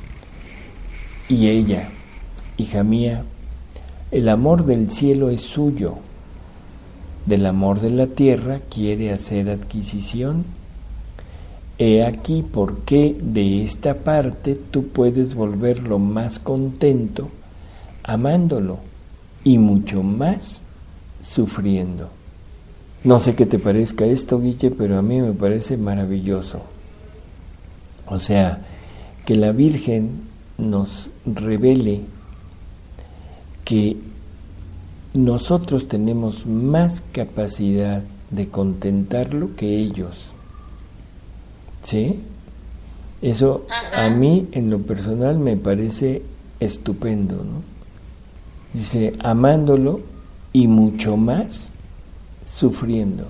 Y ella, hija mía, el amor del cielo es suyo, del amor de la tierra quiere hacer adquisición. He aquí por qué de esta parte tú puedes volverlo más contento amándolo y mucho más sufriendo. No sé qué te parezca esto, Guille, pero a mí me parece maravilloso. O sea, que la Virgen nos revele que nosotros tenemos más capacidad de contentarlo que ellos. ¿Sí? Eso a mí en lo personal me parece estupendo, ¿no? Dice, amándolo y mucho más sufriendo.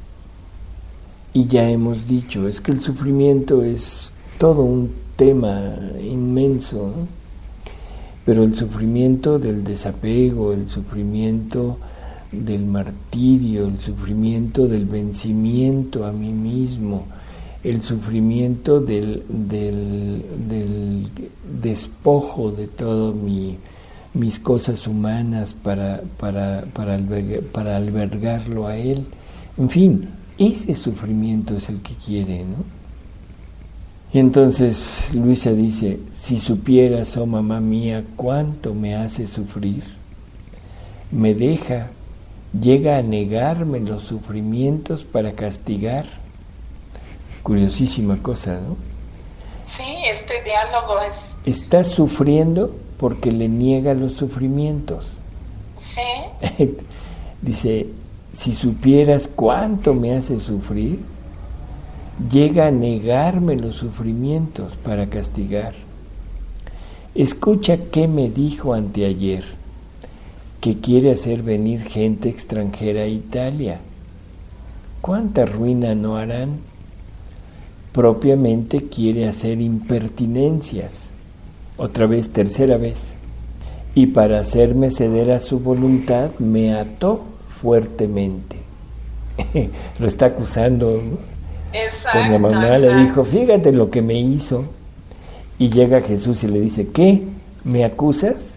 Y ya hemos dicho, es que el sufrimiento es todo un tema inmenso, ¿no? Pero el sufrimiento del desapego, el sufrimiento del martirio, el sufrimiento del vencimiento a mí mismo, el sufrimiento del, del, del despojo de todo mi, mis cosas humanas para, para, para, albergar, para albergarlo a Él. En fin, ese sufrimiento es el que quiere, ¿no? Y entonces Luisa dice, si supieras, oh mamá mía, cuánto me hace sufrir, me deja, llega a negarme los sufrimientos para castigar. Curiosísima cosa, ¿no? Sí, este diálogo es... Está sufriendo porque le niega los sufrimientos. Sí. Dice, si supieras cuánto me hace sufrir, llega a negarme los sufrimientos para castigar. Escucha qué me dijo anteayer, que quiere hacer venir gente extranjera a Italia. ¿Cuánta ruina no harán? Propiamente quiere hacer impertinencias, otra vez, tercera vez, y para hacerme ceder a su voluntad me ató fuertemente. Lo está acusando, ¿no? Exacto, Con la mamá exacto. le dijo, fíjate lo que me hizo. Y llega Jesús y le dice, ¿qué? ¿Me acusas?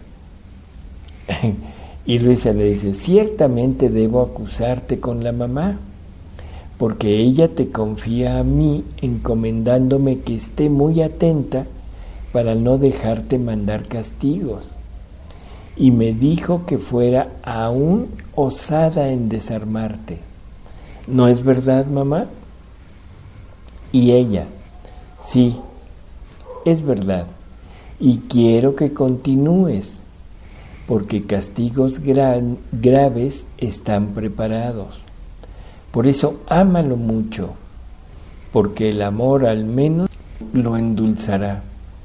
Y Luisa le dice, ciertamente debo acusarte con la mamá, porque ella te confía a mí encomendándome que esté muy atenta para no dejarte mandar castigos. Y me dijo que fuera aún osada en desarmarte. ¿No es verdad, mamá? Y ella, sí, es verdad, y quiero que continúes, porque castigos gran, graves están preparados. Por eso ámalo mucho, porque el amor al menos lo endulzará.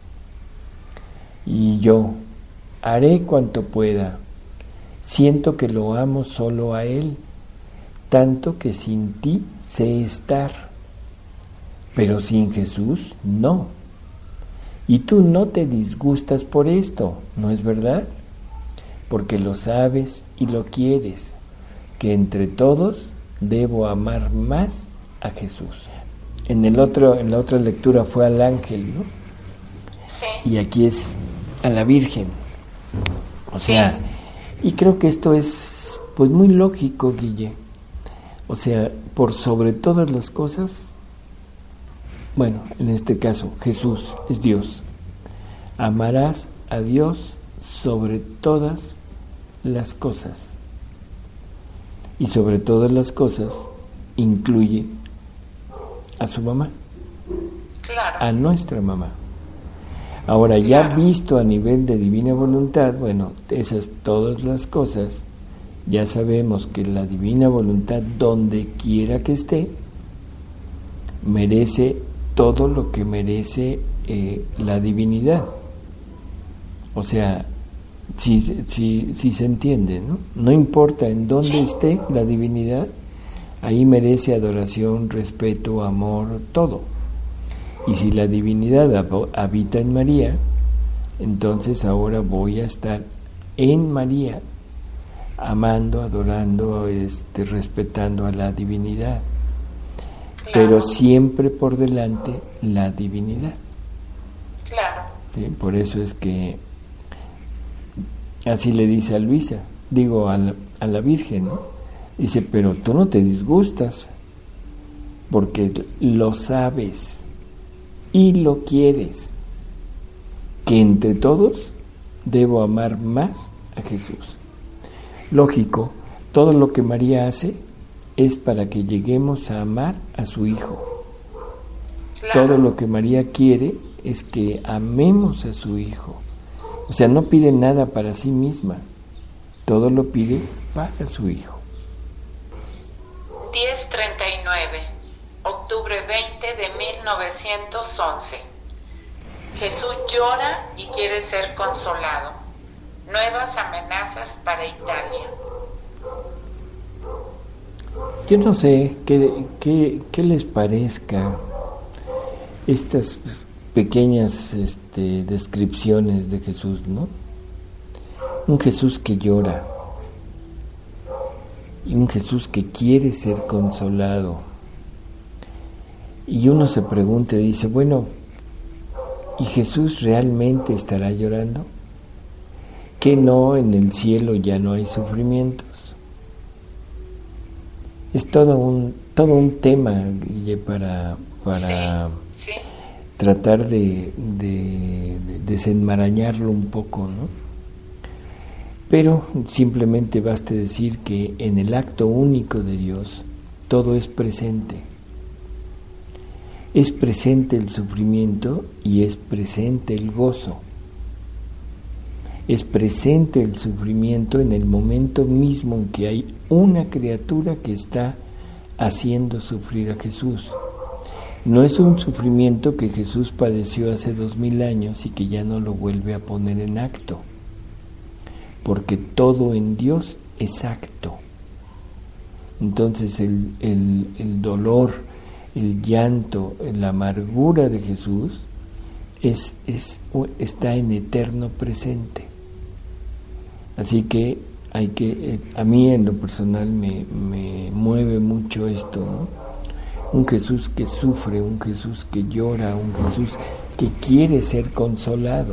Y yo haré cuanto pueda. Siento que lo amo solo a Él, tanto que sin ti sé estar. Pero sin Jesús, no. Y tú no te disgustas por esto, ¿no es verdad? Porque lo sabes y lo quieres, que entre todos debo amar más a Jesús. En el otro, en la otra lectura fue al ángel, ¿no? Sí. Y aquí es a la Virgen. O sea, sí. Y creo que esto es pues muy lógico, Guille. O sea, por sobre todas las cosas, bueno, en este caso, Jesús es Dios. Amarás a Dios sobre todas las cosas. Y sobre todas las cosas incluye a su mamá. Claro. A nuestra mamá. Ahora, ya Claro. visto a nivel de divina voluntad, bueno, esas todas las cosas, ya sabemos que la divina voluntad, donde quiera que esté, merece todo lo que merece eh, la divinidad. O sea, si, si, si se entiende, ¿no? No importa en dónde Sí. esté la divinidad, ahí merece adoración, respeto, amor, todo. Y si la divinidad hab- habita en María, entonces ahora voy a estar en María, amando, adorando, este, respetando a la divinidad. Claro. Pero siempre por delante la divinidad. Claro. ¿Sí? Por eso es que así le dice a Luisa, digo a la, a la Virgen, ¿no? Dice, pero tú no te disgustas, porque lo sabes y lo quieres, que entre todos debo amar más a Jesús. Lógico, todo lo que María hace es para que lleguemos a amar a su Hijo. Claro. Todo lo que María quiere es que amemos a su Hijo. O sea, no pide nada para sí misma, todo lo pide para su Hijo. diez treinta y nueve, octubre veinte de mil novecientos once. Jesús llora y quiere ser consolado. Nuevas amenazas para Italia. Yo no sé qué, qué, qué les parezca estas pequeñas este, descripciones de Jesús, ¿no? Un Jesús que llora y un Jesús que quiere ser consolado. Y uno se pregunta y dice, bueno, ¿y Jesús realmente estará llorando? que no, en el cielo ya no hay sufrimientos. Es todo un, todo un tema, Guille, para, para sí, sí. tratar de, de, de desenmarañarlo un poco, ¿no? Pero simplemente basta decir que en el acto único de Dios todo es presente. Es presente el sufrimiento y es presente el gozo. Es presente el sufrimiento en el momento mismo en que hay una criatura que está haciendo sufrir a Jesús. No es un sufrimiento que Jesús padeció hace dos mil años y que ya no lo vuelve a poner en acto, porque todo en Dios es acto. Entonces el, el, el dolor, el llanto, la amargura de Jesús es, es, está en eterno presente. Así que hay que, a mí en lo personal me, me mueve mucho esto, ¿no? Un Jesús que sufre, un Jesús que llora, un Jesús que quiere ser consolado.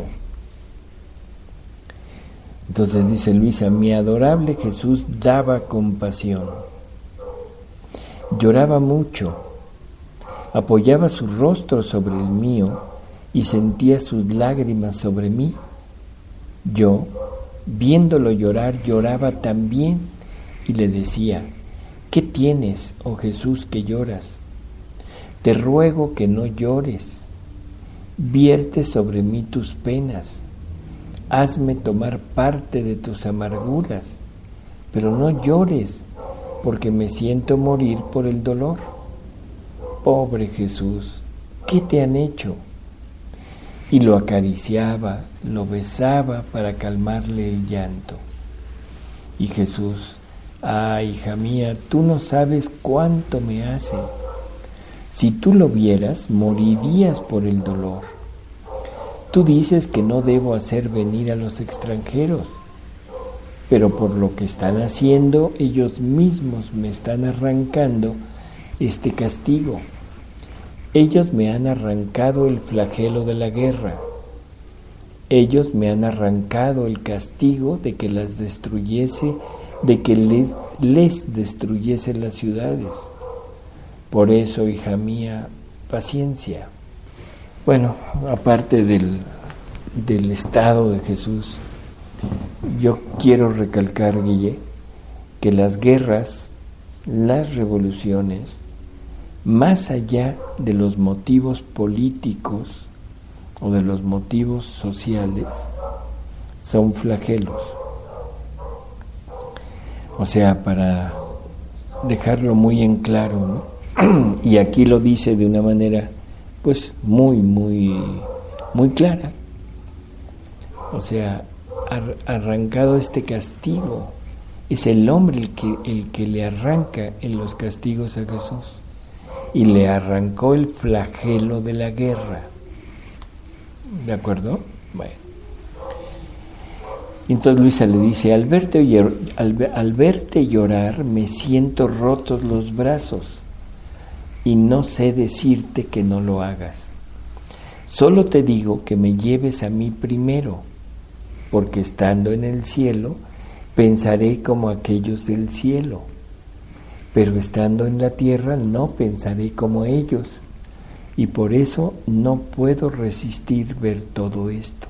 Entonces dice Luisa, mi adorable Jesús daba compasión, lloraba mucho, apoyaba su rostro sobre el mío y sentía sus lágrimas sobre mí. Yo, viéndolo llorar, lloraba también y le decía, ¿qué tienes, oh Jesús, que lloras? Te ruego que no llores, vierte sobre mí tus penas, hazme tomar parte de tus amarguras, pero no llores, porque me siento morir por el dolor. Pobre Jesús, ¿qué te han hecho? Y lo acariciaba, lo besaba para calmarle el llanto. Y Jesús, ah, hija mía, tú no sabes cuánto me hace. Si tú lo vieras, morirías por el dolor. Tú dices que no debo hacer venir a los extranjeros, pero por lo que están haciendo, ellos mismos me están arrancando este castigo. Ellos me han arrancado el flagelo de la guerra. Ellos me han arrancado el castigo de que las destruyese, de que les, les destruyese las ciudades. Por eso, hija mía, paciencia. Bueno, aparte del, del estado de Jesús, yo quiero recalcar, Guille, que las guerras, las revoluciones, más allá de los motivos políticos o de los motivos sociales, son flagelos. O sea, para dejarlo muy en claro, ¿no? Y aquí lo dice de una manera pues muy, muy, muy clara. O sea, ar- arrancado este castigo, es el hombre el que, el que le arranca en los castigos a Jesús. Y le arrancó el flagelo de la guerra. ¿De acuerdo? Bueno. Entonces Luisa le dice, al verte, al, al verte llorar me siento rotos los brazos y no sé decirte que no lo hagas. Solo te digo que me lleves a mí primero, porque estando en el cielo pensaré como aquellos del cielo. Pero estando en la tierra no pensaré como ellos, y por eso no puedo resistir ver todo esto.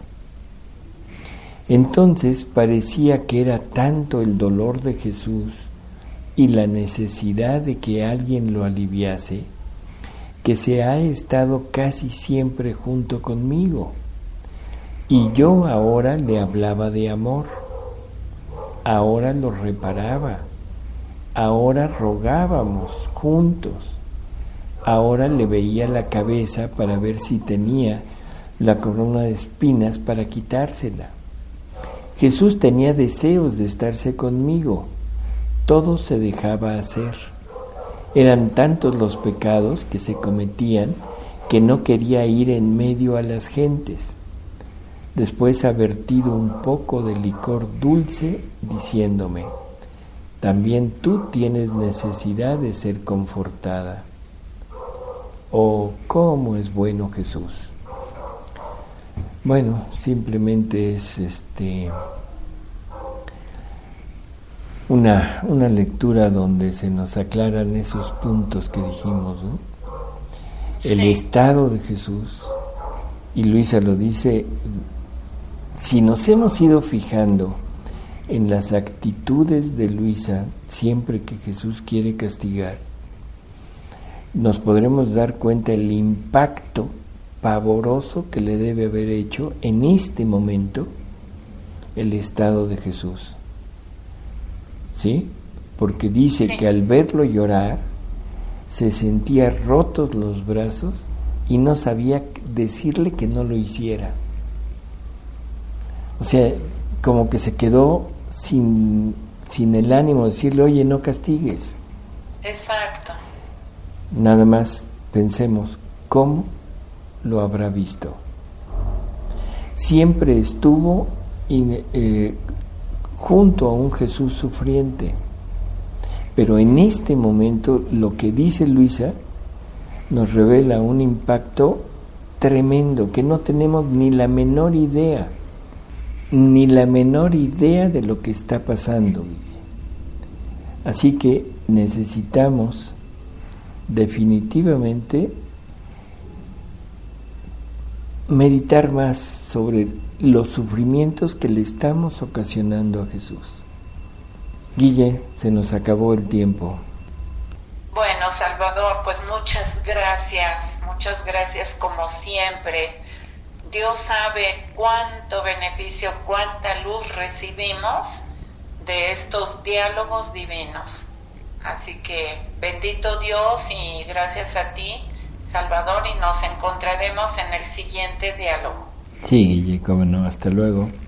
Entonces parecía que era tanto el dolor de Jesús y la necesidad de que alguien lo aliviase, que se ha estado casi siempre junto conmigo, y yo ahora le hablaba de amor, ahora lo reparaba, ahora rogábamos juntos, ahora le veía la cabeza para ver si tenía la corona de espinas para quitársela. Jesús tenía deseos de estarse conmigo, todo se dejaba hacer. Eran tantos los pecados que se cometían que no quería ir en medio a las gentes. Después ha vertido un poco de licor dulce diciéndome, también tú tienes necesidad de ser confortada. Oh, cómo es bueno Jesús. Bueno, simplemente es este una, una lectura donde se nos aclaran esos puntos que dijimos, ¿no? El sí. estado de Jesús, y Luisa lo dice, si nos hemos ido fijando en las actitudes de Luisa siempre que Jesús quiere castigar, nos podremos dar cuenta el impacto pavoroso que le debe haber hecho en este momento el estado de Jesús. ¿Sí? Porque dice sí. que al verlo llorar se sentía rotos los brazos y no sabía decirle que no lo hiciera. O sea, como que se quedó sin, sin el ánimo de decirle, oye, no castigues. Exacto. Nada más pensemos, ¿cómo lo habrá visto? Siempre estuvo in, eh, junto a un Jesús sufriente, pero en este momento lo que dice Luisa nos revela un impacto tremendo que no tenemos ni la menor idea, ni la menor idea de lo que está pasando. Así que necesitamos definitivamente meditar más sobre los sufrimientos que le estamos ocasionando a Jesús. Guille, se nos acabó el tiempo. Bueno, Salvador, pues muchas gracias, muchas gracias como siempre. Dios sabe cuánto beneficio, cuánta luz recibimos de estos diálogos divinos. Así que bendito Dios y gracias a ti, Salvador, y nos encontraremos en el siguiente diálogo. Sí, Guille, cómo no, hasta luego.